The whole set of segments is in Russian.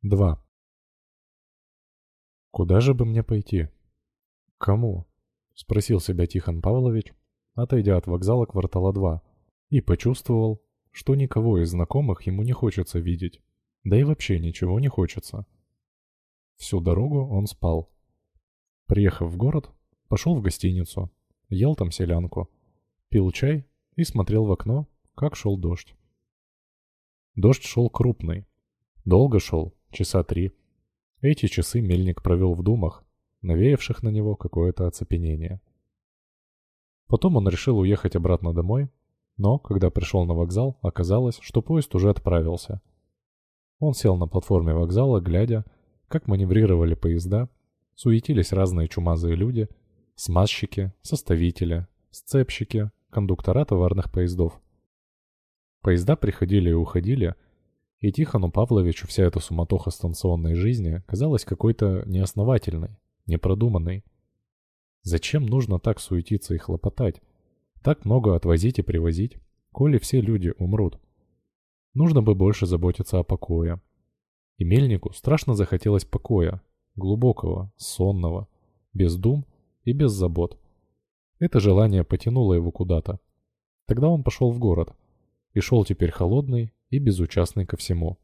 2. Куда же бы мне пойти? К кому? Спросил себя Тихон Павлович, отойдя от вокзала квартала 2, и почувствовал, что никого из знакомых ему не хочется видеть, да и вообще ничего не хочется. Всю дорогу он спал. Приехав в город, пошел в гостиницу, ел там селянку, пил чай и смотрел в окно, как шел дождь. Дождь шел крупный. Долго шел, часа 3. Эти часы Мельник провел в думах, навеявших на него какое-то оцепенение. Потом он решил уехать обратно домой, но, когда пришел на вокзал, оказалось, что поезд уже отправился. Он сел на платформе вокзала, глядя, как маневрировали поезда, суетились разные чумазые люди, смазчики, составители, сцепщики, кондуктора товарных поездов. Поезда приходили и уходили, и Тихону Павловичу вся эта суматоха станционной жизни казалась какой-то неосновательной, непродуманной. Зачем нужно так суетиться и хлопотать? Так много отвозить и привозить, коли все люди умрут. Нужно бы больше заботиться о покое. И Мельнику страшно захотелось покоя, глубокого, сонного, без дум и без забот. Это желание потянуло его куда-то. Тогда он пошел в город, и шел теперь холодный и безучастный ко всему.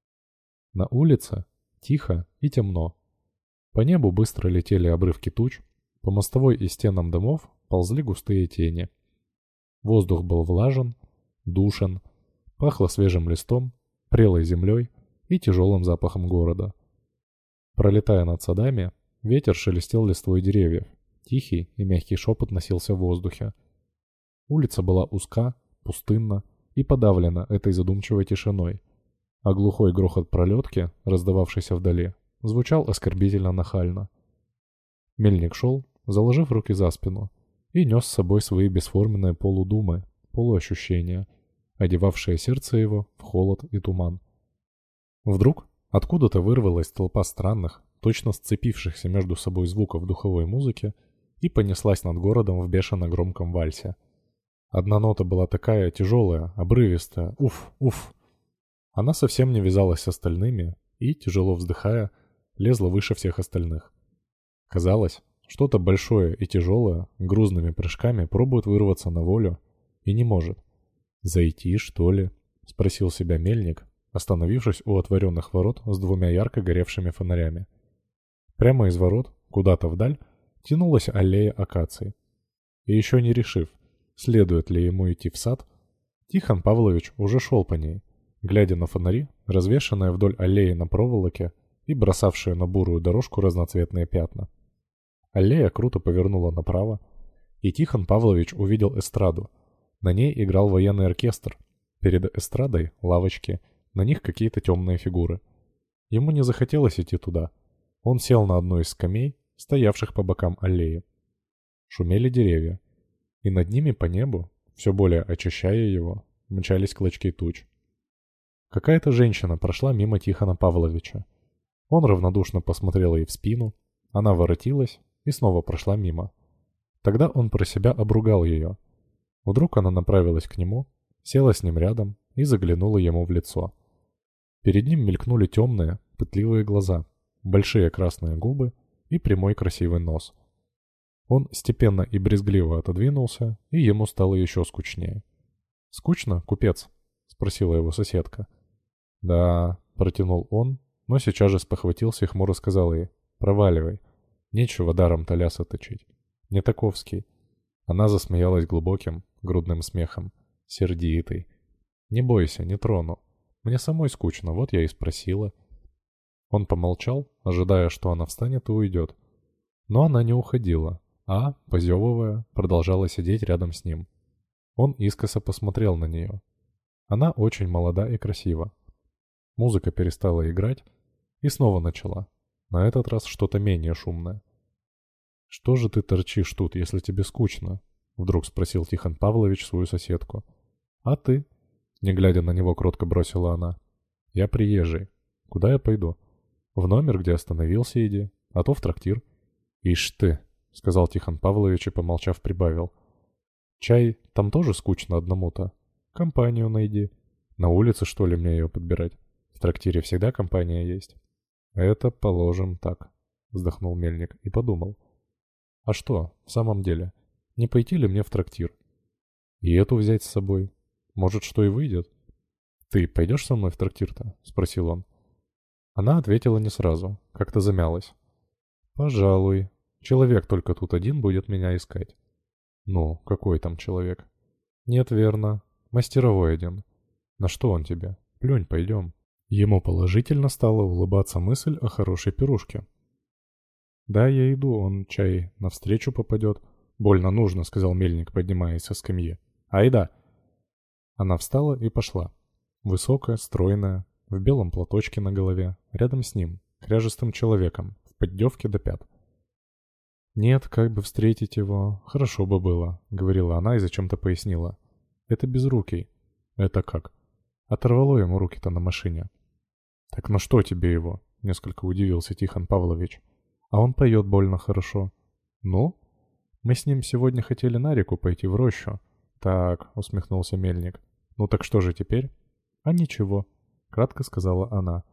На улице тихо и темно. По небу быстро летели обрывки туч, по мостовой и стенам домов ползли густые тени. Воздух был влажен, душен, пахло свежим листом, прелой землей и тяжелым запахом города. Пролетая над садами, ветер шелестел листвой деревьев, тихий и мягкий шепот носился в воздухе. Улица была узка, пустынна и подавлена этой задумчивой тишиной, а глухой грохот пролетки, раздававшийся вдали, звучал оскорбительно нахально. Мельник шел, заложив руки за спину, и нес с собой свои бесформенные полудумы, полуощущения, одевавшие сердце его в холод и туман. Вдруг откуда-то вырвалась толпа странных, точно сцепившихся между собой звуков духовой музыки и понеслась над городом в бешено громком вальсе. Одна нота была такая тяжелая, обрывистая, уф, уф. Она совсем не вязалась с остальными и, тяжело вздыхая, лезла выше всех остальных. Казалось, что-то большое и тяжелое грузными прыжками пробует вырваться на волю и не может. «Зайти, что ли?» — спросил себя Мельник, остановившись у отворенных ворот с двумя ярко горевшими фонарями. Прямо из ворот, куда-то вдаль, тянулась аллея акаций. И еще не решив, следует ли ему идти в сад, Тихон Павлович уже шел по ней, глядя на фонари, развешанные вдоль аллеи на проволоке и бросавшие на бурую дорожку разноцветные пятна. Аллея круто повернула направо, и Тихон Павлович увидел эстраду. На ней играл военный оркестр. Перед эстрадой лавочки, на них какие-то темные фигуры. Ему не захотелось идти туда. Он сел на одну из скамей, стоявших по бокам аллеи. Шумели деревья, и над ними по небу, все более очищая его, мчались клочки туч. Какая-то женщина прошла мимо Тихона Павловича. Он равнодушно посмотрел ей в спину, она воротилась и снова прошла мимо. Тогда он про себя обругал ее. Вдруг она направилась к нему, села с ним рядом и заглянула ему в лицо. Перед ним мелькнули темные, пытливые глаза, большие красные губы и прямой красивый нос. Он степенно и брезгливо отодвинулся, и ему стало еще скучнее. «Скучно, купец?» — спросила его соседка. «Да», — протянул он, но сейчас же спохватился и хмуро сказал ей: «Проваливай. Нечего даром толяса точить. Не таковский». Она засмеялась глубоким, грудным смехом, сердитой. «Не бойся, не трону. Мне самой скучно, вот я и спросила». Он помолчал, ожидая, что она встанет и уйдет. Но она не уходила, а, позевывая, продолжала сидеть рядом с ним. Он искоса посмотрел на нее. Она очень молода и красива. Музыка перестала играть и снова начала. На этот раз что-то менее шумное. «Что же ты торчишь тут, если тебе скучно?» — вдруг спросил Тихон Павлович свою соседку. «А ты?» — не глядя на него, кротко бросила она. «Я приезжий. Куда я пойду? В номер, где остановился, иди, а то в трактир». «Ишь ты!» — сказал Тихон Павлович и, помолчав, прибавил. «Чай, там тоже скучно одному-то. Компанию найди. На улице, что ли, мне ее подбирать? В трактире всегда компания есть. Это положим так, вздохнул Мельник и подумал. А что, в самом деле, не пойти ли мне в трактир? И эту взять с собой? Может, что и выйдет? Ты пойдешь со мной в трактир-то? Спросил он. Она ответила не сразу, как-то замялась. Пожалуй. Человек только тут один будет меня искать. Ну, какой там человек? Нет, верно. Мастеровой один. На что он тебе? Плюнь, пойдем. Ему положительно стала улыбаться мысль о хорошей пирушке. Да, я иду, он чай навстречу попадет. Больно нужно, сказал Мельник, поднимаясь со скамьи. Айда! Она встала и пошла. Высокая, стройная, в белом платочке на голове, рядом с ним, кряжестым человеком, в поддевке до пят. «Нет, как бы встретить его, хорошо бы было», — говорила она и зачем-то пояснила. «Это безрукий». «Это как?» Оторвало ему руки-то на машине. «Так на что тебе его?» — несколько удивился Тихон Павлович. «А он поет больно хорошо». «Ну?» «Мы с ним сегодня хотели на реку пойти в рощу». «Так», — усмехнулся Мельник. «Ну так что же теперь?» «А ничего», — кратко сказала она.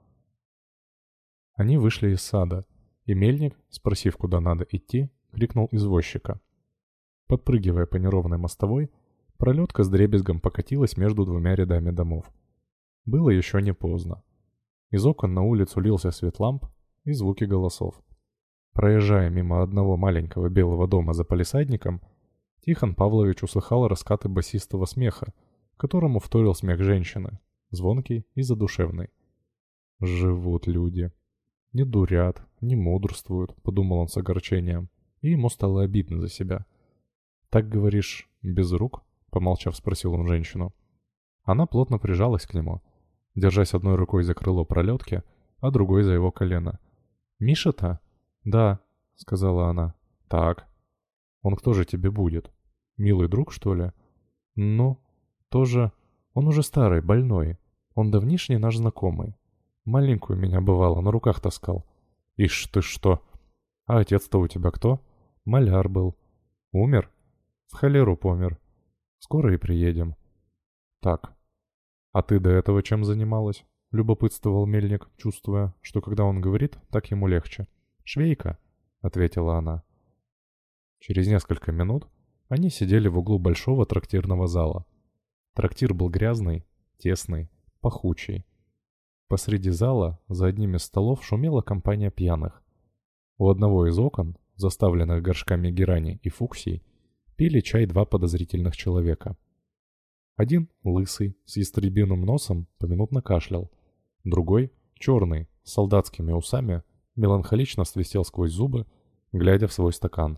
Они вышли из сада, и Мельник, спросив, куда надо идти, крикнул извозчика. Подпрыгивая по неровной мостовой, пролетка с дребезгом покатилась между двумя рядами домов. Было еще не поздно. Из окон на улицу лился свет ламп и звуки голосов. Проезжая мимо одного маленького белого дома за палисадником, Тихон Павлович услыхал раскаты басистого смеха, которому вторил смех женщины, звонкий и задушевный. «Живут люди. Не дурят, не мудрствуют», — подумал он с огорчением, и ему стало обидно за себя. «Так, говоришь, без рук?» — помолчав, спросил он женщину. Она плотно прижалась к нему, держась одной рукой за крыло пролетки, а другой за его колено. «Миша-то?» «Да», — сказала она. «Так. Он кто же тебе будет? Милый друг, что ли?» «Ну, тоже... Он уже старый, больной. Он давнишний наш знакомый. Маленькую меня, бывало, на руках таскал». «Ишь ты что! А отец-то у тебя кто?» «Маляр был. Умер?» «В холеру помер. Скоро и приедем». «Так. А ты до этого чем занималась?» — любопытствовал Мельник, чувствуя, что когда он говорит, так ему легче. «Швейка», — ответила она. Через несколько минут они сидели в углу большого трактирного зала. Трактир был грязный, тесный, пахучий. Посреди зала, за одним из столов, шумела компания пьяных. У одного из окон, заставленных горшками герани и фуксий, пили чай два подозрительных человека. Один, лысый, с ястребиным носом, поминутно кашлял. Другой, черный, с солдатскими усами, меланхолично свистел сквозь зубы, глядя в свой стакан.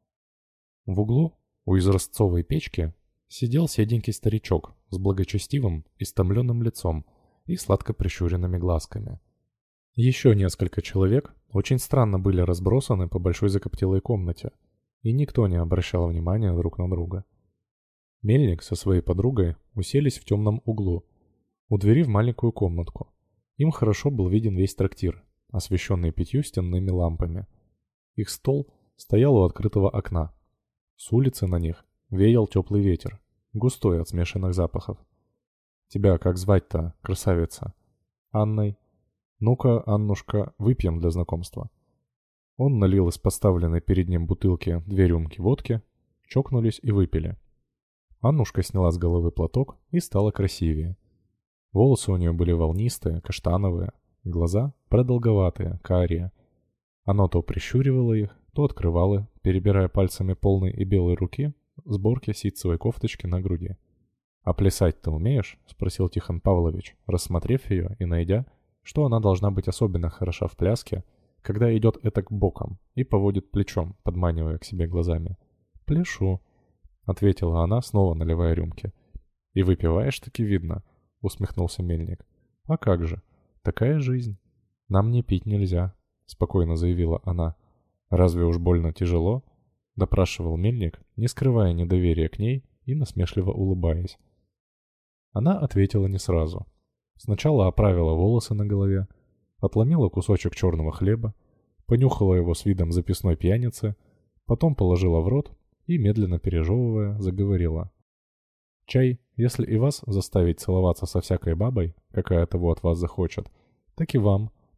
В углу, у изразцовой печки, сидел седенький старичок с благочестивым, истомленным лицом и сладко прищуренными глазками. Еще несколько человек очень странно были разбросаны по большой закоптелой комнате, и никто не обращал внимания друг на друга. Мельник со своей подругой уселись в темном углу, у двери в маленькую комнатку. Им хорошо был виден весь трактир, освещенный 5 стенными лампами. Их стол стоял у открытого окна. С улицы на них веял теплый ветер, густой от смешанных запахов. «Тебя как звать-то, красавица?» «Анной». «Ну-ка, Аннушка, выпьем для знакомства». Он налил из поставленной перед ним бутылки 2 рюмки водки, чокнулись и выпили. Аннушка сняла с головы платок и стала красивее. Волосы у нее были волнистые, каштановые, глаза продолговатые, карие. Она то прищуривала их, то открывала, перебирая пальцами полной и белой руки сборки ситцевой кофточки на груди. «А плясать-то умеешь?» — спросил Тихон Павлович, рассмотрев ее и найдя, что она должна быть особенно хороша в пляске, когда идет этак боком и поводит плечом, подманивая к себе глазами. «Пляшу», — ответила она, снова наливая рюмки. «И выпиваешь-таки, видно», — усмехнулся Мельник. «А как же? Такая жизнь. Нам не пить нельзя», — спокойно заявила она. «Разве уж больно тяжело?» — допрашивал Мельник, не скрывая недоверия к ней и насмешливо улыбаясь. Она ответила не сразу. Сначала оправила волосы на голове, отломила кусочек черного хлеба, понюхала его с видом записной пьяницы, потом положила в рот и, медленно пережевывая, заговорила. «Чай, если и вас заставить целоваться со всякой бабой, какая того от вас захочет, так и вам,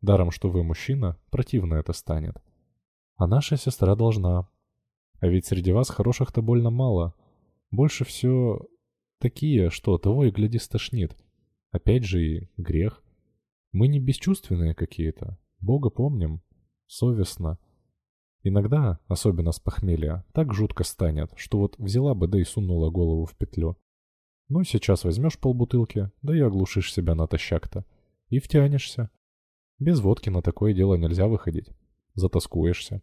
Даром, что вы мужчина, противно это станет. А наша сестра должна. А ведь среди вас хороших-то больно мало. Больше все такие, что того и гляди стошнит. Опять же и грех. Мы не бесчувственные какие-то. Бога помним. Совестно. Иногда, особенно с похмелья, так жутко станет, что вот взяла бы да и сунула голову в петлю. Ну, сейчас возьмешь полбутылки, да и оглушишь себя натощак-то. И втянешься. Без водки на такое дело нельзя выходить. Затаскуешься.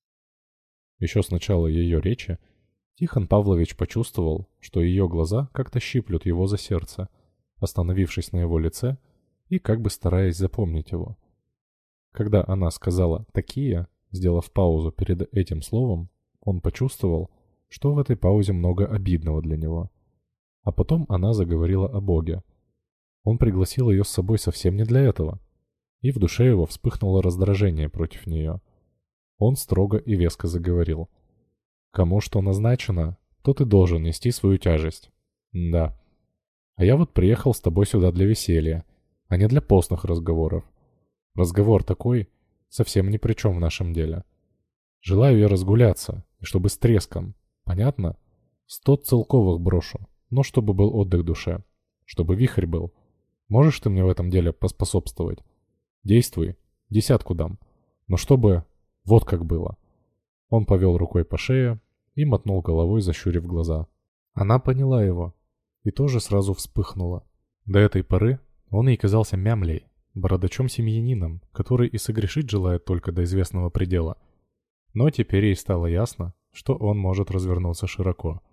Еще с начала ее речи Тихон Павлович почувствовал, что ее глаза как-то щиплют его за сердце, остановившись на его лице и как бы стараясь запомнить его. Когда она сказала «такие», сделав паузу перед этим словом, он почувствовал, что в этой паузе много обидного для него. А потом она заговорила о Боге. Он пригласил ее с собой совсем не для этого. И в душе его вспыхнуло раздражение против нее. Он строго и веско заговорил. «Кому что назначено, тот и должен нести свою тяжесть. Да. А я вот приехал с тобой сюда для веселья, а не для постных разговоров. Разговор такой совсем ни при чем в нашем деле. Желаю я разгуляться, и чтобы с треском. Понятно? 100 целковых брошу, но чтобы был отдых душе. Чтобы вихрь был. Можешь ты мне в этом деле поспособствовать? Действуй, 10 дам. Но чтобы вот как было». Он повел рукой по шее и мотнул головой, защурив глаза. Она поняла его и тоже сразу вспыхнула. До этой поры он ей казался мямлей, бородачом-семьянином, который и согрешить желает только до известного предела. Но теперь ей стало ясно, что он может развернуться широко.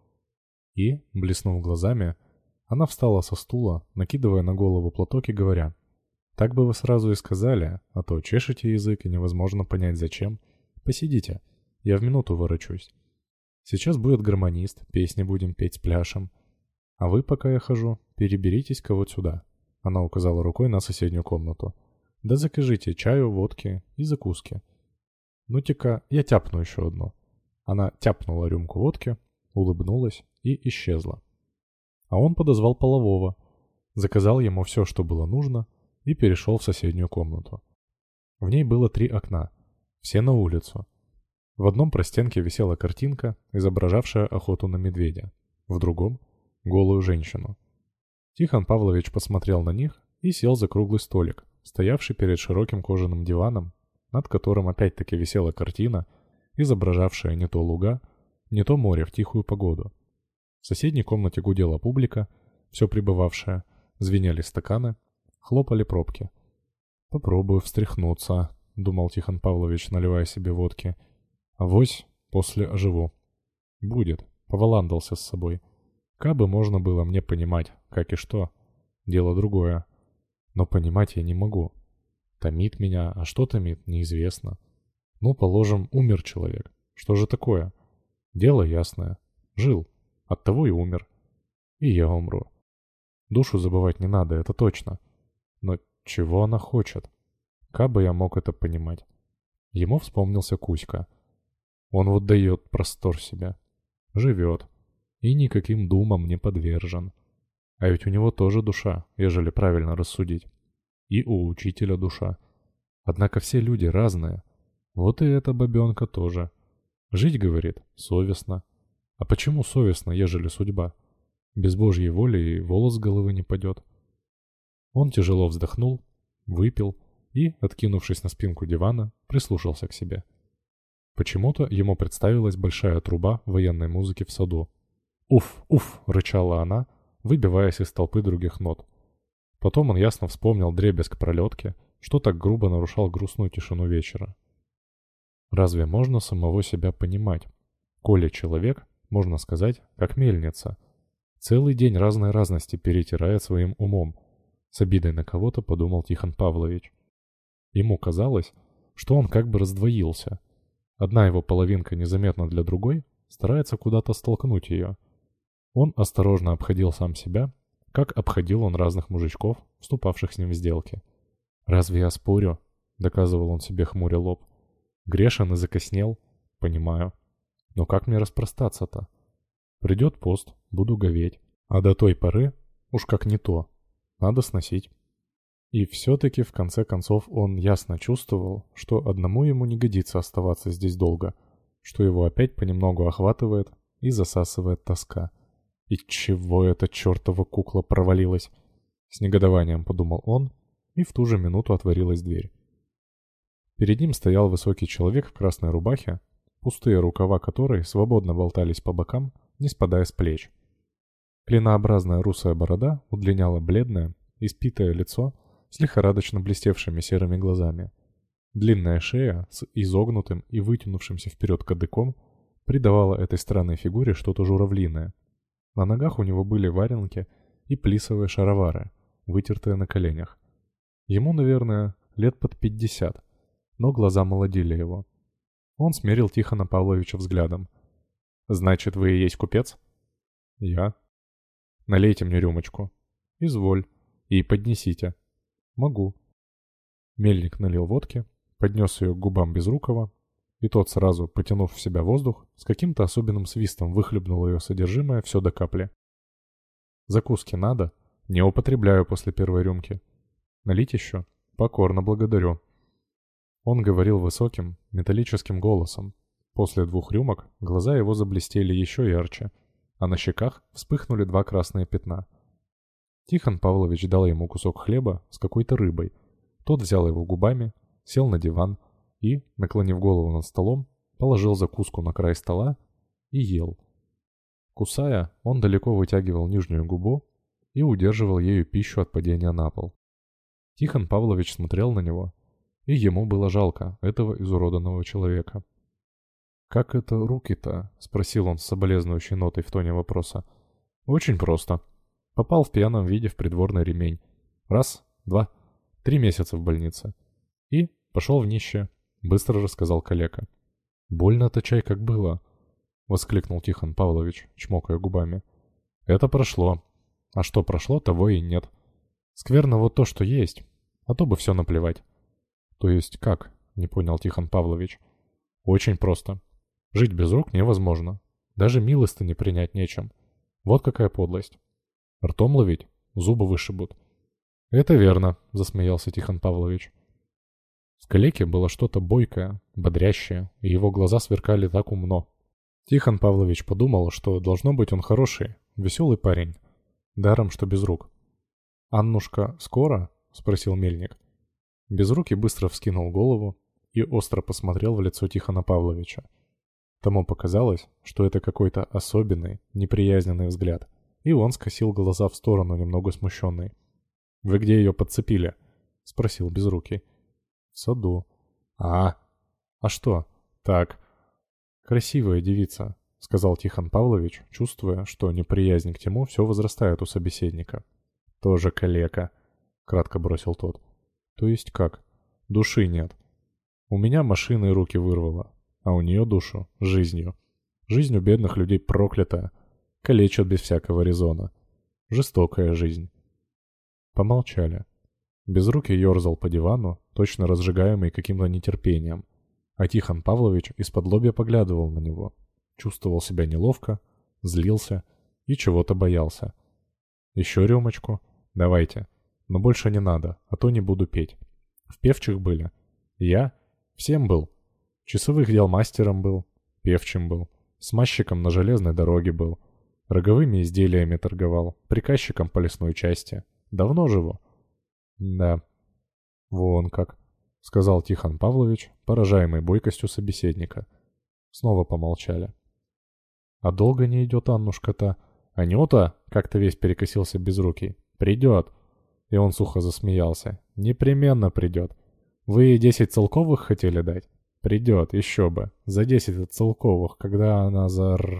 И, блеснув глазами, она встала со стула, накидывая на голову платок и говоря: «Так бы вы сразу и сказали, а то чешете язык и невозможно понять зачем. Посидите, я в минуту ворочусь. Сейчас будет гармонист, песни будем петь с пляшем. А вы, пока я хожу, переберитесь-ка вот сюда». Она указала рукой на соседнюю комнату. «Да закажите чаю, водки и закуски. Ну-тика, я тяпну еще одну». Она тяпнула рюмку водки, улыбнулась и исчезла. А он подозвал полового, заказал ему все, что было нужно, и перешел в соседнюю комнату. В ней было 3 окна, все на улицу. В одном простенке висела картинка, изображавшая охоту на медведя, в другом — голую женщину. Тихон Павлович посмотрел на них и сел за круглый столик, стоявший перед широким кожаным диваном, над которым опять-таки висела картина, изображавшая не то луга, не то море в тихую погоду. В соседней комнате гудела публика, все прибывавшая, звенели стаканы, хлопали пробки. «Попробую встряхнуться», — думал Тихон Павлович, наливая себе водки. «Авось после оживу». «Будет», — поваландался с собой. «Кабы можно было мне понимать, как и что. Дело другое. Но понимать я не могу. Томит меня, а что томит, неизвестно. Ну, положим, умер человек. Что же такое? Дело ясное. Жил. Оттого и умер. И я умру. Душу забывать не надо, это точно. Но чего она хочет? Кабы я мог это понимать». Ему вспомнился Кузька. Он вот дает простор себе. Живет. И никаким думам не подвержен. А ведь у него тоже душа, ежели правильно рассудить. И у учителя душа. Однако все люди разные. Вот и эта бабенка тоже. Жить, говорит, совестно. А почему совестно, ежели судьба? Без Божьей воли и волос с головы не падет. Он тяжело вздохнул, выпил и, откинувшись на спинку дивана, прислушался к себе. Почему-то ему представилась большая труба военной музыки в саду. «Уф, уф!» — рычала она, выбиваясь из толпы других нот. Потом он ясно вспомнил дребезг пролетки, что так грубо нарушал грустную тишину вечера. Разве можно самого себя понимать? Коли человек, можно сказать, как мельница, целый день разной разности перетирает своим умом. С обидой на кого-то подумал Тихон Павлович. Ему казалось, что он как бы раздвоился. Одна его половинка незаметно для другой старается куда-то столкнуть ее. Он осторожно обходил сам себя, как обходил он разных мужичков, вступавших с ним в сделки. «Разве я спорю?» — доказывал он себе, хмуря лоб. «Грешен и закоснел? Понимаю. Но как мне распростаться-то? Придет пост, буду говеть. А до той поры, уж как не то, надо сносить». И все-таки в конце концов он ясно чувствовал, что одному ему не годится оставаться здесь долго, что его опять понемногу охватывает и засасывает тоска. И чего эта чертова кукла провалилась? С негодованием подумал он, и в ту же минуту отворилась дверь. Перед ним стоял высокий человек в красной рубахе, пустые рукава которой свободно болтались по бокам, не спадая с плеч. Клинообразная русая борода удлиняла бледное, испитое лицо с лихорадочно блестевшими серыми глазами. Длинная шея с изогнутым и вытянувшимся вперед кадыком придавала этой странной фигуре что-то журавлиное. На ногах у него были валенки и плисовые шаровары, вытертые на коленях. Ему, наверное, лет под 50, но глаза молодили его. Он смерил Тихона Павловича взглядом. «Значит, вы и есть купец?» «Я». «Налейте мне рюмочку». «Изволь. И поднесите». «Могу». Мельник налил водки, поднес ее к губам Безрукова, и тот сразу, потянув в себя воздух, с каким-то особенным свистом выхлебнул ее содержимое все до капли. «Закуски надо?» «Не употребляю после первой рюмки». «Налить еще?» «Покорно благодарю». Он говорил высоким, металлическим голосом. После 2 рюмок глаза его заблестели еще ярче, а на щеках вспыхнули 2 красные пятна. Тихон Павлович дал ему кусок хлеба с какой-то рыбой. Тот взял его губами, сел на диван и, наклонив голову над столом, положил закуску на край стола и ел. Кусая, он далеко вытягивал нижнюю губу и удерживал ею пищу от падения на пол. Тихон Павлович смотрел на него, и ему было жалко этого изуродованного человека. «Как это руки-то?» — спросил он с соболезнующей нотой в тоне вопроса. «Очень просто. Попал в пьяном виде в придворный ремень. 1, 2, 3 месяца в больнице. И пошел в нищее», — быстро рассказал калека. «Больно-то чай как было», — воскликнул Тихон Павлович, чмокая губами. «Это прошло. А что прошло, того и нет. Скверно вот то, что есть, а то бы все наплевать». «То есть как?» — не понял Тихон Павлович. «Очень просто. Жить без рук невозможно. Даже милостыни принять нечем. Вот какая подлость. Ртом ловить? Зубы вышибут». «Это верно», — засмеялся Тихон Павлович. В калеке было что-то бойкое, бодрящее, и его глаза сверкали так умно. Тихон Павлович подумал, что должно быть он хороший, веселый парень. Даром, что без рук. «Аннушка скоро?» — спросил Мельник. Безрукий быстро вскинул голову и остро посмотрел в лицо Тихона Павловича. Тому показалось, что это какой-то особенный, неприязненный взгляд, и он скосил глаза в сторону, немного смущенный. «Вы где ее подцепили?» — спросил Безрукий. «В саду». «А что?» «Так». «Красивая девица», — сказал Тихон Павлович, чувствуя, что неприязнь к тему все возрастает у собеседника. «Тоже калека», — кратко бросил тот. «То есть как? Души нет. У меня машиной руки вырвало, а у нее душу — жизнью. Жизнь у бедных людей проклятая, калечат без всякого резона. Жестокая жизнь». Помолчали. Безрукий ерзал по дивану, точно разжигаемый каким-то нетерпением, а Тихон Павлович из-под-лобья поглядывал на него, чувствовал себя неловко, злился и чего-то боялся. «Еще рюмочку? Давайте. Но больше не надо, а то не буду петь. В певчих были. Я? Всем был. Часовых дел мастером был, певчим был, смазчиком на железной дороге был, роговыми изделиями торговал, приказчиком по лесной части. Давно живу». «Да». «Вон как», — сказал Тихон Павлович, поражаемый бойкостью собеседника. Снова помолчали. «А долго не идет Аннушка-то?» «Анюта?» — как-то весь перекосился Безрукий. «Придет». И он сухо засмеялся. «Непременно придет. Вы ей 10 целковых хотели дать?» «Придет, еще бы. За 10 целковых, когда она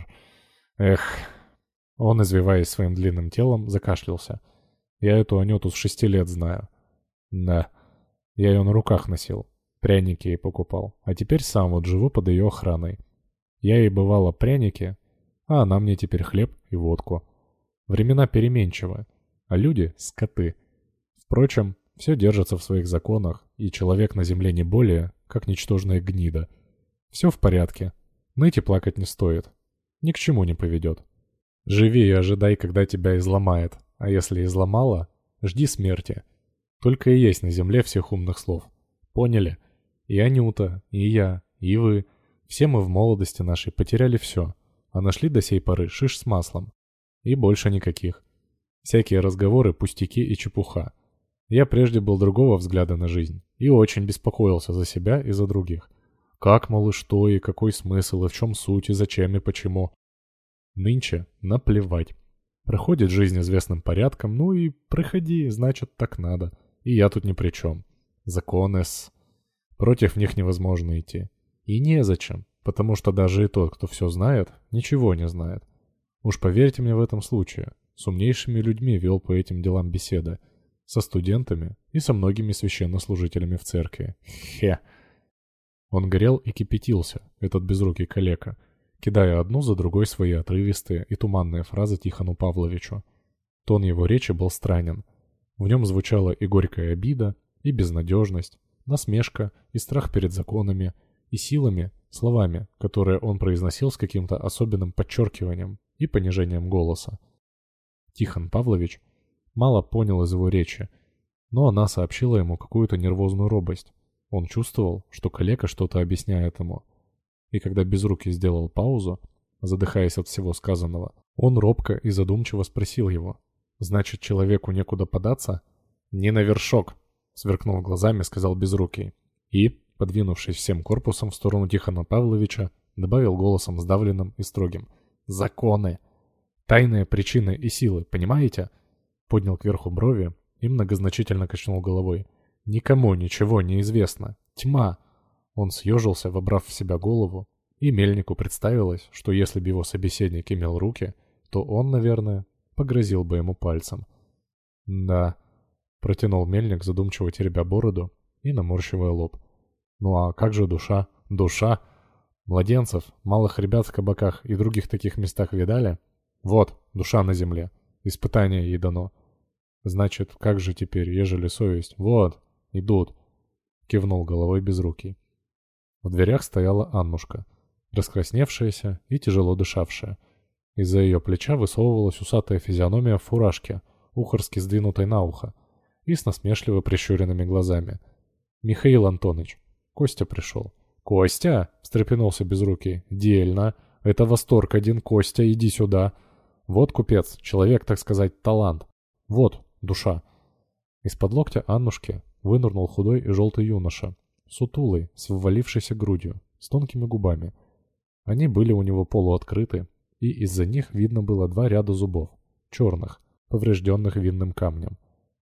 Эх...» Он, извиваясь своим длинным телом, закашлялся. «Я эту Анюту с 6 лет знаю». «Да. Я ее на руках носил. Пряники ей покупал. А теперь сам вот живу под ее охраной. Я ей бывало пряники, а она мне теперь хлеб и водку. Времена переменчивы, а люди — скоты. Впрочем, все держится в своих законах, и человек на земле не более, как ничтожная гнида. Все в порядке. Ныть и плакать не стоит. Ни к чему не поведет. Живи и ожидай, когда тебя изломает, а если изломало, жди смерти. Только и есть на земле всех умных слов. Поняли? И Анюта, и я, и вы. Все мы в молодости нашей потеряли все, а нашли до сей поры шиш с маслом. И больше никаких. Всякие разговоры, пустяки и чепуха. Я прежде был другого взгляда на жизнь и очень беспокоился за себя и за других. Как, мол, и что, и какой смысл, и в чем суть, и зачем, и почему. Нынче наплевать. Проходит жизнь известным порядком, ну и проходи, значит, так надо. И я тут ни при чем. Законы Против них невозможно идти. И незачем, потому что даже и тот, кто все знает, ничего не знает. Уж поверьте мне в этом случае. С умнейшими людьми вел по этим делам беседы. Со студентами и со многими священнослужителями в церкви. Хе. Он горел и кипятился, этот безрукий калека, кидая одну за другой свои отрывистые и туманные фразы Тихону Павловичу. Тон его речи был странен. В нем звучала и горькая обида, и безнадежность, насмешка, и страх перед законами, и силами, словами, которые он произносил с каким-то особенным подчеркиванием и понижением голоса. Тихон Павлович мало понял из его речи, но она сообщила ему какую-то нервозную робость. Он чувствовал, что калека что-то объясняет ему. И когда Безрукий сделал паузу, задыхаясь от всего сказанного, он робко и задумчиво спросил его: «Значит, человеку некуда податься?» «Не на вершок», — сверкнув глазами, сказал Безрукий. И, подвинувшись всем корпусом в сторону Тихона Павловича, добавил голосом сдавленным и строгим: «Законы! Тайные причины и силы, понимаете?» Поднял кверху брови и многозначительно качнул головой. «Никому ничего не известно. Тьма!» Он съежился, вобрав в себя голову, и Мельнику представилось, что если бы его собеседник имел руки, то он, наверное, погрозил бы ему пальцем. «Да», — протянул Мельник, задумчиво теребя бороду и наморщивая лоб. «Ну а как же душа? Душа? Младенцев, малых ребят в кабаках и других таких местах видали? Вот, душа на земле. Испытание ей дано. Значит, как же теперь, ежели совесть? Вот, идут», — кивнул головой Безрукий. В дверях стояла Аннушка, раскрасневшаяся и тяжело дышавшая. Из-за ее плеча высовывалась усатая физиономия в фуражке, ухорски сдвинутой на ухо, и с насмешливо прищуренными глазами. «Михаил Антоныч, Костя пришел». «Костя?» — встрепенулся Безрукий. «Дельно. Это восторг один, Костя, иди сюда. Вот купец, человек, так сказать, талант. Вот душа». Из-под локтя Аннушки вынырнул худой и желтый юноша, сутулый, с ввалившейся грудью, с тонкими губами. Они были у него полуоткрыты, и из-за них видно было два ряда зубов, черных, поврежденных винным камнем.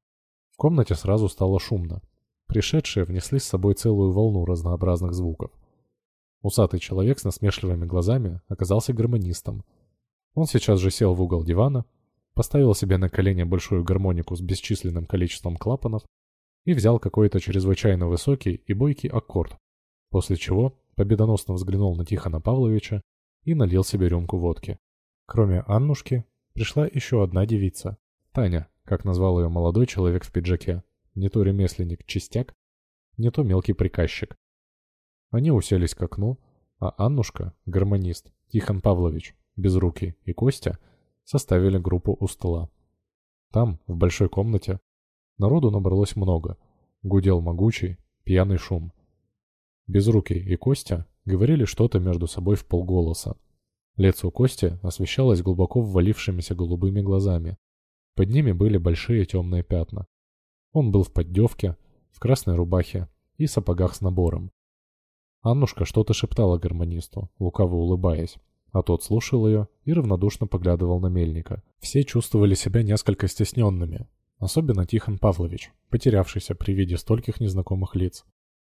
В комнате сразу стало шумно. Пришедшие внесли с собой целую волну разнообразных звуков. Усатый человек с насмешливыми глазами оказался гармонистом. Он сейчас же сел в угол дивана, поставил себе на колени большую гармонику с бесчисленным количеством клапанов и взял какой-то чрезвычайно высокий и бойкий аккорд, после чего победоносно взглянул на Тихона Павловича и налил себе рюмку водки. Кроме Аннушки, пришла еще одна девица, Таня, как назвал ее молодой человек в пиджаке, не то ремесленник-чистяк, не то мелкий приказчик. Они уселись к окну, а Аннушка, гармонист, Тихон Павлович, Безрукий и Костя составили группу у стола. Там, в большой комнате, народу набралось много, гудел могучий, пьяный шум. Безрукий и Костя говорили что-то между собой вполголоса. Лицо Кости освещалось глубоко ввалившимися голубыми глазами. Под ними были большие темные пятна. Он был в поддевке, в красной рубахе и сапогах с набором. Аннушка что-то шептала гармонисту, лукаво улыбаясь, а тот слушал ее и равнодушно поглядывал на Мельника. Все чувствовали себя несколько стесненными, особенно Тихон Павлович, потерявшийся при виде стольких незнакомых лиц.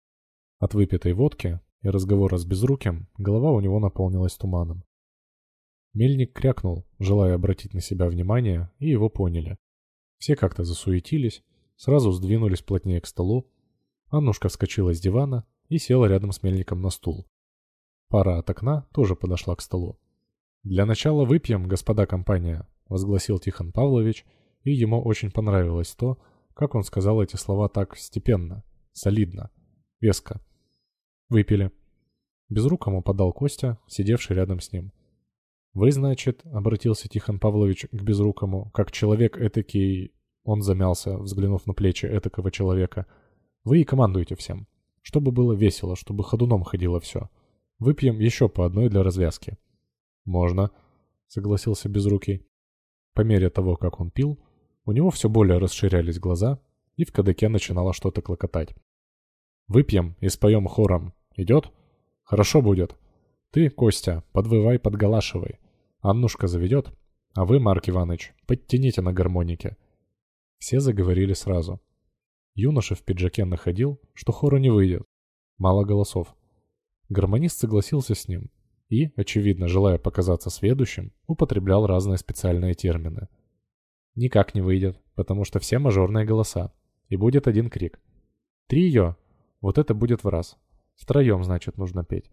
От выпитой водки и разговора с Безруким голова у него наполнилась туманом. Мельник крякнул, желая обратить на себя внимание, и его поняли. Все как-то засуетились, сразу сдвинулись плотнее к столу. Аннушка вскочила с дивана и села рядом с Мельником на стул. Пара от окна тоже подошла к столу. «Для начала выпьем, господа компания», — возгласил Тихон Павлович, и ему очень понравилось то, как он сказал эти слова так степенно, солидно, веско. Выпили. Безрукому подал Костя, сидевший рядом с ним. «Вы, значит, — обратился Тихон Павлович к Безрукому, — как человек этакий, Он замялся, взглянув на плечи этакого человека. «Вы и командуете всем. Чтобы было весело, чтобы ходуном ходило все. Выпьем еще по одной для развязки». «Можно», — согласился Безрукий. По мере того, как он пил, у него все более расширялись глаза, и в кадыке начинало что-то клокотать. «Выпьем и споем хором. Идет? Хорошо будет. Ты, Костя, подвывай, подгалашивай. Аннушка заведет, а вы, Марк Иваныч, подтяните на гармонике». Все заговорили сразу. Юноша в пиджаке находил, что хора не выйдет. Мало голосов. Гармонист согласился с ним и, очевидно, желая показаться сведущим, употреблял разные специальные термины. Никак не выйдет, потому что все мажорные голоса. И будет один крик. Трио. Вот это будет в раз. Втроем, значит, нужно петь.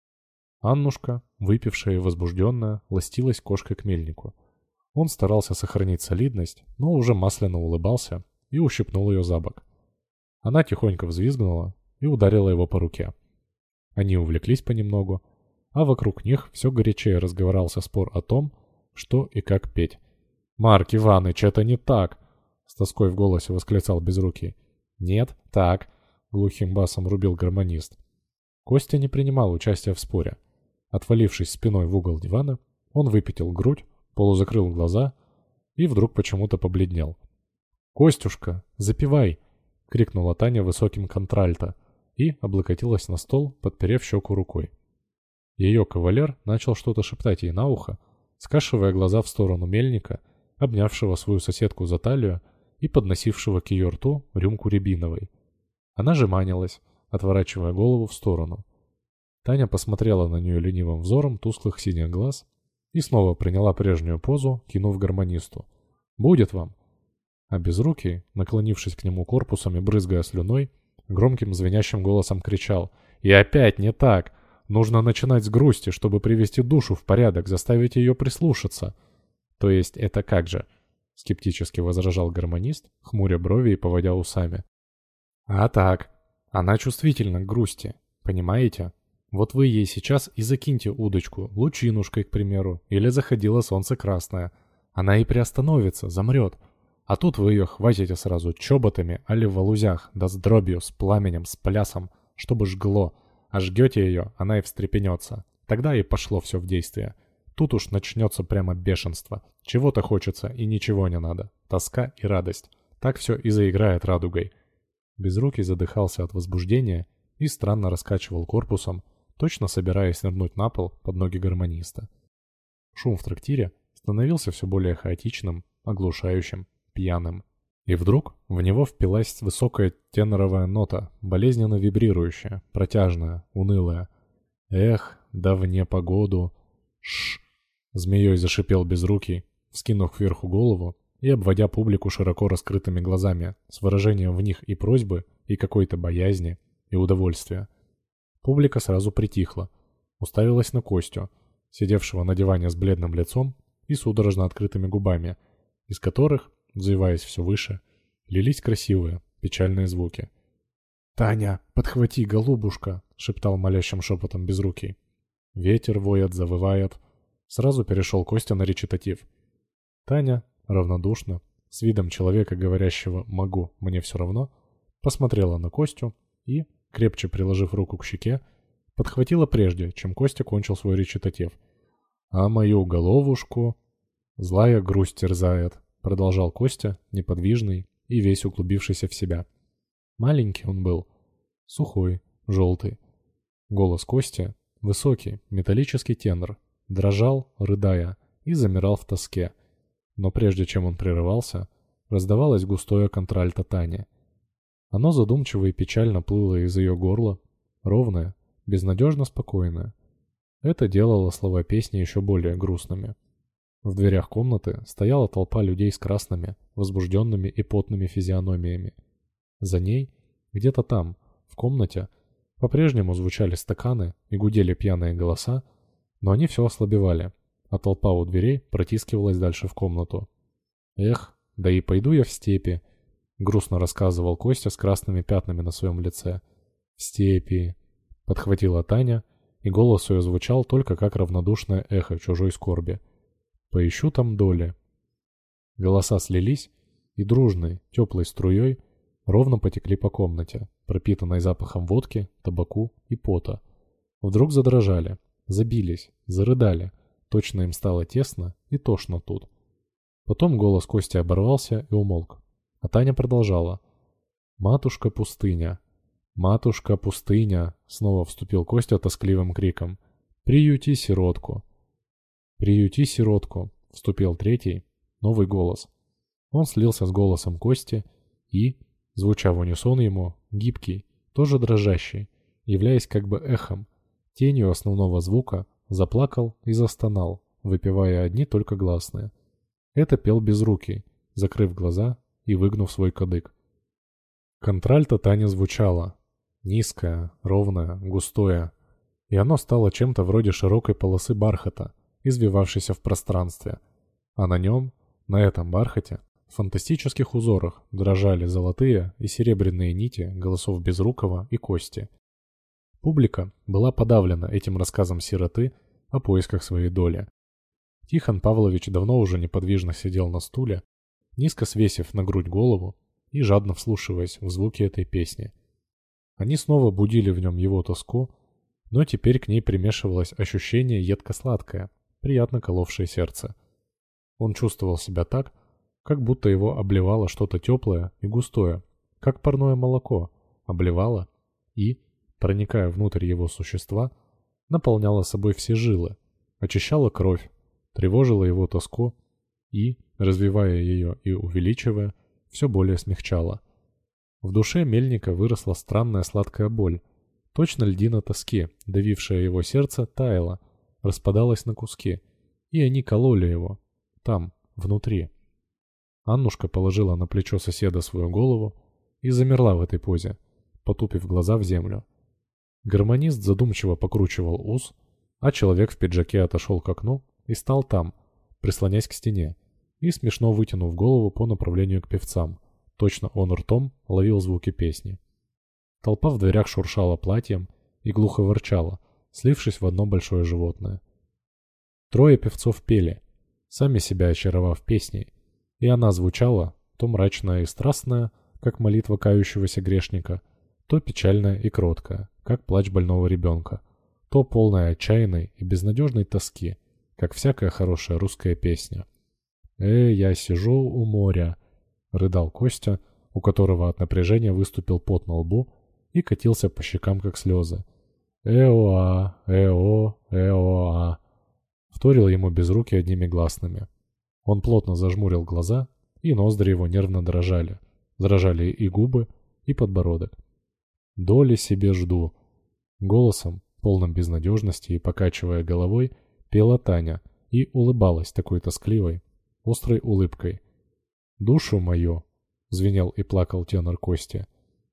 Аннушка, выпившая и возбужденная, ластилась кошкой к мельнику. Он старался сохранить солидность, но уже масляно улыбался и ущипнул ее за бок. Она тихонько взвизгнула и ударила его по руке. Они увлеклись понемногу, а вокруг них все горячее разгорался спор о том, что и как петь. «Марк Иваныч, это не так!» — с тоской в голосе восклицал Безрукий. «Нет, так!» — глухим басом рубил гармонист. Костя не принимал участия в споре. Отвалившись спиной в угол дивана, он выпятил грудь, полузакрыл глаза и вдруг почему-то побледнел. «Костюшка, запевай!» — крикнула Таня высоким контральто и облокотилась на стол, подперев щеку рукой. Ее кавалер начал что-то шептать ей на ухо, скашивая глаза в сторону мельника, обнявшего свою соседку за талию и подносившего к ее рту рюмку рябиновой. Она же манилась, отворачивая голову в сторону. Таня посмотрела на нее ленивым взором тусклых синих глаз и снова приняла прежнюю позу, кинув гармонисту. «Будет вам!» А Безрукий, наклонившись к нему корпусом и брызгая слюной, громким звенящим голосом кричал: «И опять не так! Нужно начинать с грусти, чтобы привести душу в порядок, заставить ее прислушаться!» «То есть это как же?» — скептически возражал гармонист, хмуря брови и поводя усами. «А так, она чувствительна к грусти, понимаете? Вот вы ей сейчас и закиньте удочку, лучинушкой, к примеру, или заходило солнце красное. Она и приостановится, замрет. А тут вы ее хватите сразу чоботами, али в валузях, да с дробью, с пламенем, с плясом, чтобы жгло. А жгете ее, она и встрепенется. Тогда и пошло все в действие. Тут уж начнется прямо бешенство. Чего-то хочется и ничего не надо. Тоска и радость. Так все и заиграет радугой». Безрукий задыхался от возбуждения и странно раскачивал корпусом, точно собираясь нырнуть на пол под ноги гармониста. Шум в трактире становился все более хаотичным, оглушающим, пьяным. И вдруг в него впилась высокая теноровая нота, болезненно вибрирующая, протяжная, унылая. «Эх, да в непогоду!» «Шш!» — змеей зашипел Безрукий, вскинув кверху голову и обводя публику широко раскрытыми глазами, с выражением в них и просьбы, и какой-то боязни, и удовольствия. Публика сразу притихла, уставилась на Костю, сидевшего на диване с бледным лицом и судорожно открытыми губами, из которых, взвиваясь все выше, лились красивые, печальные звуки. «Таня, подхвати, голубушка!» — шептал молящим шепотом Безрукий. Ветер воет, завывает. Сразу перешел Костя на речитатив. Таня, равнодушно, с видом человека, говорящего «могу, мне все равно», посмотрела на Костю и, крепче приложив руку к щеке, подхватила прежде, чем Костя кончил свой речитатив. «А мою головушку злая грусть терзает», — продолжал Костя, неподвижный и весь углубившийся в себя. Маленький он был, сухой, желтый. Голос Кости, высокий, металлический тенор, дрожал, рыдая, и замирал в тоске. Но прежде чем он прерывался, раздавалось густое контральто Тани. Оно задумчиво и печально плыло из ее горла, ровное, безнадежно спокойное. Это делало слова песни еще более грустными. В дверях комнаты стояла толпа людей с красными, возбужденными и потными физиономиями. За ней, где-то там, в комнате, по-прежнему звучали стаканы и гудели пьяные голоса, но они все ослабевали, а толпа у дверей протискивалась дальше в комнату. «Эх, да и пойду я в степи», — грустно рассказывал Костя с красными пятнами на своем лице. «В степи», — подхватила Таня, и голос ее звучал только как равнодушное эхо чужой скорби. «Поищу там доли». Голоса слились, и дружной, теплой струей ровно потекли по комнате, пропитанной запахом водки, табаку и пота. Вдруг задрожали, забились, зарыдали. Точно им стало тесно и тошно тут. Потом голос Кости оборвался и умолк. А Таня продолжала. «Матушка пустыня! Матушка пустыня!» Снова вступил Костя тоскливым криком. «Приюти сиротку!» «Приюти сиротку!» Вступил третий, новый голос. Он слился с голосом Кости и, звуча в унисон ему, гибкий, тоже дрожащий, являясь как бы эхом, тенью основного звука, заплакал и застонал, выпевая одни только гласные. Это пел Безрукий, закрыв глаза и выгнув свой кадык. Контральто Таня звучало. Низкое, ровное, густое. И оно стало чем-то вроде широкой полосы бархата, извивавшейся в пространстве. А на нем, на этом бархате, в фантастических узорах дрожали золотые и серебряные нити голосов Безрукова и Кости. Публика была подавлена этим рассказом сироты о поисках своей доли. Тихон Павлович давно уже неподвижно сидел на стуле, низко свесив на грудь голову и жадно вслушиваясь в звуки этой песни. Они снова будили в нем его тоску, но теперь к ней примешивалось ощущение едко-сладкое, приятно коловшее сердце. Он чувствовал себя так, как будто его обливало что-то теплое и густое, как парное молоко, обливало и, проникая внутрь его существа, наполняло собой все жилы, очищало кровь, тревожила его тоску и, развивая ее и увеличивая, все более смягчала. В душе Мельника выросла странная сладкая боль. Точно льдина тоски, давившая его сердце, таяла, распадалась на куски, и они кололи его, там, внутри. Аннушка положила на плечо соседа свою голову и замерла в этой позе, потупив глаза в землю. Гармонист задумчиво покручивал ус, а человек в пиджаке отошел к окну и стал там, прислонясь к стене, и смешно вытянув голову по направлению к певцам. Точно он ртом ловил звуки песни. Толпа в дверях шуршала платьем и глухо ворчала, слившись в одно большое животное. Трое певцов пели, сами себя очаровав песней, и она звучала, то мрачная и страстная, как молитва кающегося грешника, то печальная и кроткая, как плач больного ребенка, то полная отчаянной и безнадежной тоски, как всякая хорошая русская песня. Я сижу у моря», — рыдал Костя, у которого от напряжения выступил пот на лбу и катился по щекам, как слезы. «Эоа, эо, эоа», — вторил ему Безрукий одними гласными. Он плотно зажмурил глаза, и ноздри его нервно дрожали. Дрожали и губы, и подбородок. «Доли себе жду», — голосом, полным безнадежности и покачивая головой, пела Таня и улыбалась такой тоскливой, острой улыбкой. «Душу мою», — звенел и плакал тенор Кости.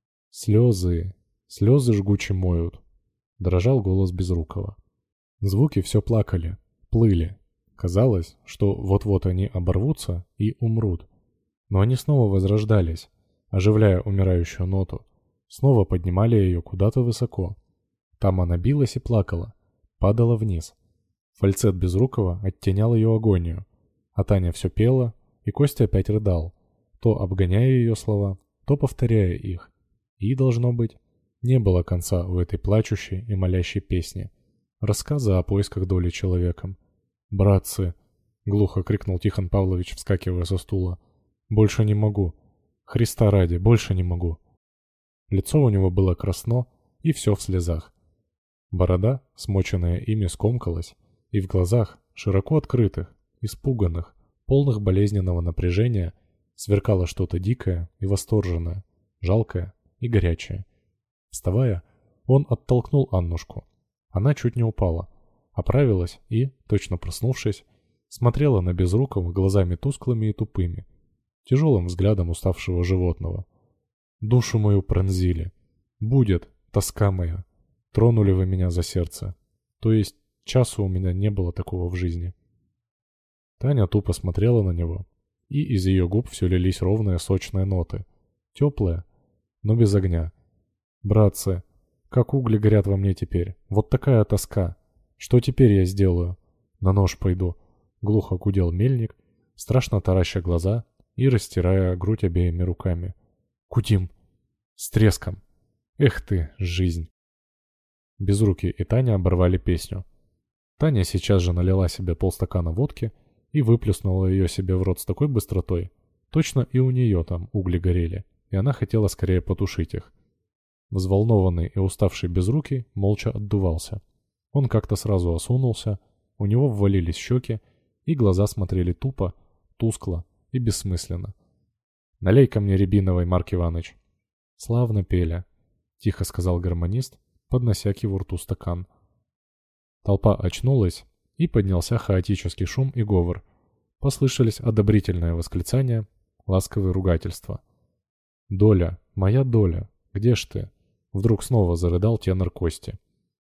«Слезы, слезы жгуче моют», — дрожал голос Безрукова. Звуки все плакали, плыли. Казалось, что вот-вот они оборвутся и умрут. Но они снова возрождались, оживляя умирающую ноту, снова поднимали ее куда-то высоко. Там она билась и плакала, падала вниз. Фальцет Безрукова оттенял ее агонию, а Таня все пела, и Костя опять рыдал, то обгоняя ее слова, то повторяя их. И, должно быть, не было конца у этой плачущей и молящей песни, рассказа о поисках доли человеком. «Братцы!» — глухо крикнул Тихон Павлович, вскакивая со стула. «Больше не могу! Христа ради, больше не могу!» Лицо у него было красно, и все в слезах. Борода, смоченная ими, скомкалась, и в глазах, широко открытых, испуганных, полных болезненного напряжения, сверкало что-то дикое и восторженное, жалкое и горячее. Вставая, он оттолкнул Аннушку. Она чуть не упала, оправилась и, точно проснувшись, смотрела на Безрукова глазами тусклыми и тупыми, тяжелым взглядом уставшего животного. «Душу мою пронзили. Будет, тоска моя. Тронули вы меня за сердце. То есть, часу у меня не было такого в жизни». Таня тупо смотрела на него, и из ее губ все лились ровные сочные ноты. Теплые, но без огня. «Братцы, как угли горят во мне теперь. Вот такая тоска. Что теперь я сделаю? На нож пойду», — глухо гудел Мельник, страшно тараща глаза и растирая грудь обеими руками. «Кутим! С треском! Эх ты, жизнь!» Безрукий и Таня оборвали песню. Таня сейчас же налила себе полстакана водки и выплеснула ее себе в рот с такой быстротой. Точно и у нее там угли горели, и она хотела скорее потушить их. Взволнованный и уставший Безрукий молча отдувался. Он как-то сразу осунулся, у него ввалились щеки, и глаза смотрели тупо, тускло и бессмысленно. «Налей-ка мне рябиновой, Марк Иваныч». «Славно пели», — тихо сказал гармонист, поднося к его рту стакан. Толпа очнулась, и поднялся хаотический шум и говор. Послышались одобрительные восклицания, ласковые ругательства. «Доля, моя доля, где ж ты?» Вдруг снова зарыдал тенор Кости.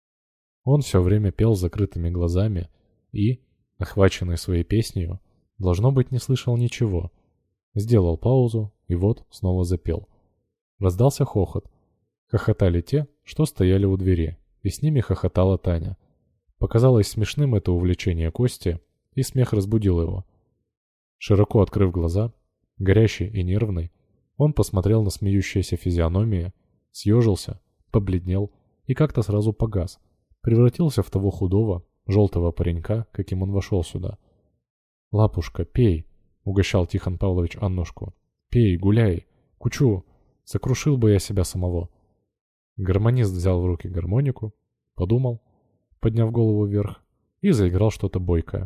Он все время пел с закрытыми глазами и, охваченный своей песнею, должно быть, не слышал ничего. Сделал паузу и вот снова запел. Раздался хохот. Хохотали те, что стояли у двери, и с ними хохотала Таня. Показалось смешным это увлечение Кости, и смех разбудил его. Широко открыв глаза, горящий и нервный, он посмотрел на смеющиеся физиономии, съежился, побледнел и как-то сразу погас, превратился в того худого, желтого паренька, каким он вошел сюда. «Лапушка, пей!» — угощал Тихон Павлович Аннушку. «Пей, гуляй! Кучу! Сокрушил бы я себя самого!» Гармонист взял в руки гармонику, подумал, подняв голову вверх, и заиграл что-то бойкое.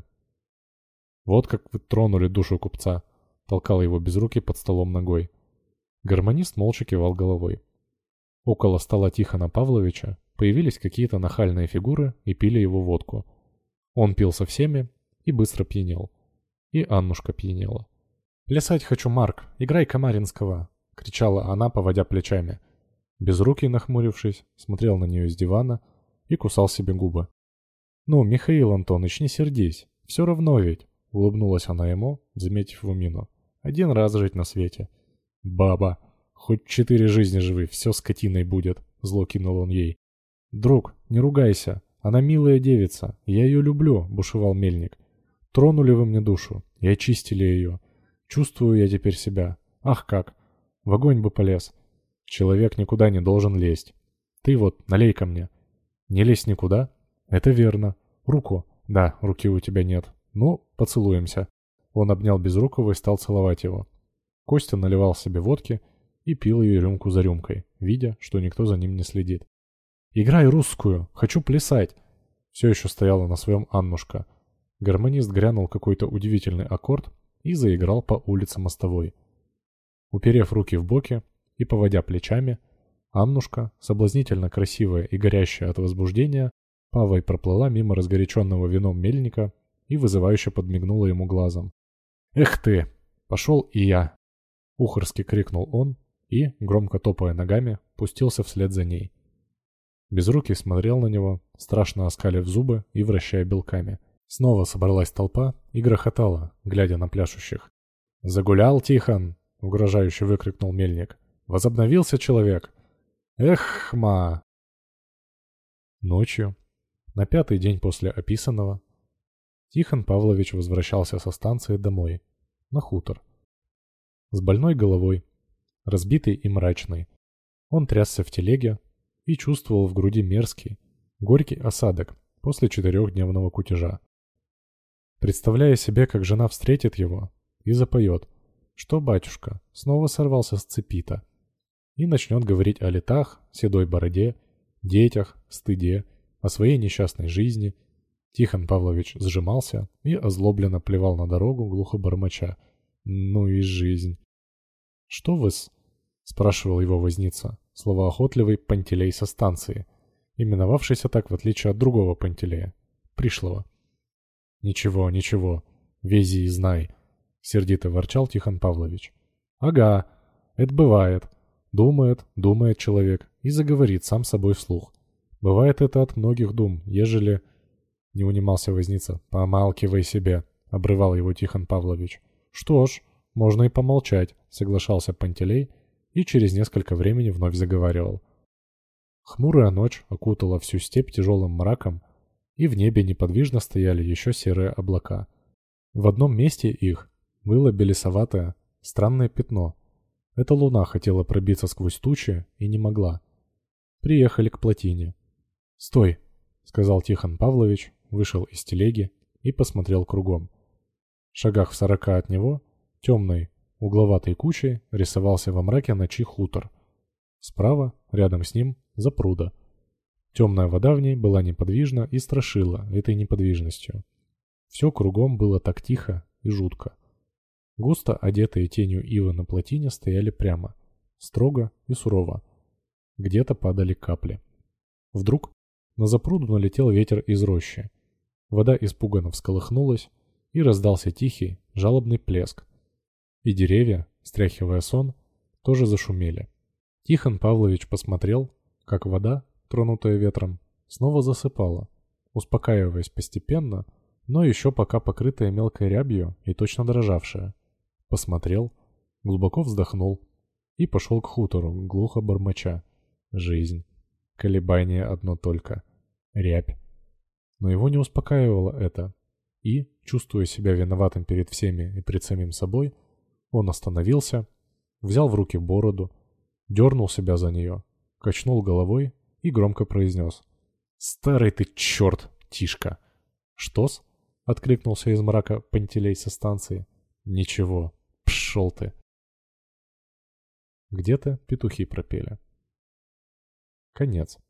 «Вот как вы тронули душу купца!» — толкал его Безрукий под столом ногой. Гармонист молча кивал головой. Около стола Тихона Павловича появились какие-то нахальные фигуры и пили его водку. Он пил со всеми и быстро пьянел. И Аннушка пьянела. «Плясать хочу, Марк, играй Камаринского!» — кричала она, поводя плечами. Безрукий, нахмурившись, смотрел на нее с дивана и кусал себе губы. «Ну, Михаил Антонович, не сердись, все равно ведь!» — улыбнулась она ему, заметив его мину. «Один раз жить на свете». «Баба! Хоть 4 жизни живы, все скотиной будет!» — зло кинул он ей. «Друг, не ругайся, она милая девица, я ее люблю», — бушевал Мельник. «Тронули вы мне душу и очистили ее. Чувствую я теперь себя. Ах как! В огонь бы полез. Человек никуда не должен лезть. Ты вот, налей ко мне». «Не лезь никуда?» «Это верно. Руку?» «Да, руки у тебя нет. Ну, поцелуемся». Он обнял Безрукова и стал целовать его. Костя наливал себе водки и пил ее рюмку за рюмкой, видя, что никто за ним не следит. «Играй русскую! Хочу плясать!» Все еще стояла на своем Аннушка. Гармонист грянул какой-то удивительный аккорд и заиграл по улице Мостовой. Уперев руки в боки и поводя плечами, Аннушка, соблазнительно красивая и горящая от возбуждения, павой проплыла мимо разгоряченного вином Мельника и вызывающе подмигнула ему глазом. «Эх ты! Пошел и я!» — ухорски крикнул он и, громко топая ногами, пустился вслед за ней. Безрукий смотрел на него, страшно оскалив зубы и вращая белками. Снова собралась толпа и грохотала, глядя на пляшущих. «Загулял Тихон!» — угрожающе выкрикнул Мельник. «Возобновился человек! Эх, ма!» Ночью, на 5-й день после описанного, Тихон Павлович возвращался со станции домой, на хутор. С больной головой, разбитый и мрачный, он трясся в телеге и чувствовал в груди мерзкий, горький осадок после 4-дневного кутежа. Представляя себе, как жена встретит его и запоет, что батюшка снова сорвался с цепи-то, и начнет говорить о летах, седой бороде, детях, стыде, о своей несчастной жизни, Тихон Павлович сжимался и озлобленно плевал на дорогу, глухо бормоча. «Ну и жизнь!» «Что вы-с?» — спрашивал его возница, словоохотливый Пантелей со станции, именовавшийся так в отличие от другого Пантелея, пришлого. «Ничего, ничего, вези и знай», — сердито ворчал Тихон Павлович. «Ага, это бывает. Думает человек и заговорит сам собой вслух. Бывает это от многих дум, ежели...» Не унимался возница. «Помалкивай себе», — обрывал его Тихон Павлович. «Что ж, можно и помолчать», — соглашался Пантелей и через несколько времени вновь заговаривал. Хмурая ночь окутала всю степь тяжелым мраком, и в небе неподвижно стояли еще серые облака. В одном месте их было белесоватое, странное пятно. Эта луна хотела пробиться сквозь тучи и не могла. Приехали к плотине. «Стой!» — сказал Тихон Павлович, вышел из телеги и посмотрел кругом. В шагах в 40 от него, темной, угловатой кучей, рисовался во мраке ночи хутор. Справа, рядом с ним, запруда. Темная вода в ней была неподвижна и страшила этой неподвижностью. Все кругом было так тихо и жутко. Густо одетые тенью ивы на плотине стояли прямо, строго и сурово. Где-то падали капли. Вдруг на запруду налетел ветер из рощи. Вода испуганно всколыхнулась, и раздался тихий, жалобный плеск. И деревья, стряхивая сон, тоже зашумели. Тихон Павлович посмотрел, как вода, тронутая ветром, снова засыпала, успокаиваясь постепенно, но еще пока покрытая мелкой рябью и точно дрожавшая. Посмотрел, глубоко вздохнул и пошел к хутору, глухо бормоча. Жизнь. Колебание одно только. Рябь. Но его не успокаивало это. И, чувствуя себя виноватым перед всеми и перед самим собой, он остановился, взял в руки бороду, дернул себя за нее, качнул головой и громко произнес: «Старый ты черт, Тишка!» «Что-с?» — откликнулся из мрака Пантелей со станции. «Ничего, пшел ты!» Где-то петухи пропели. Конец.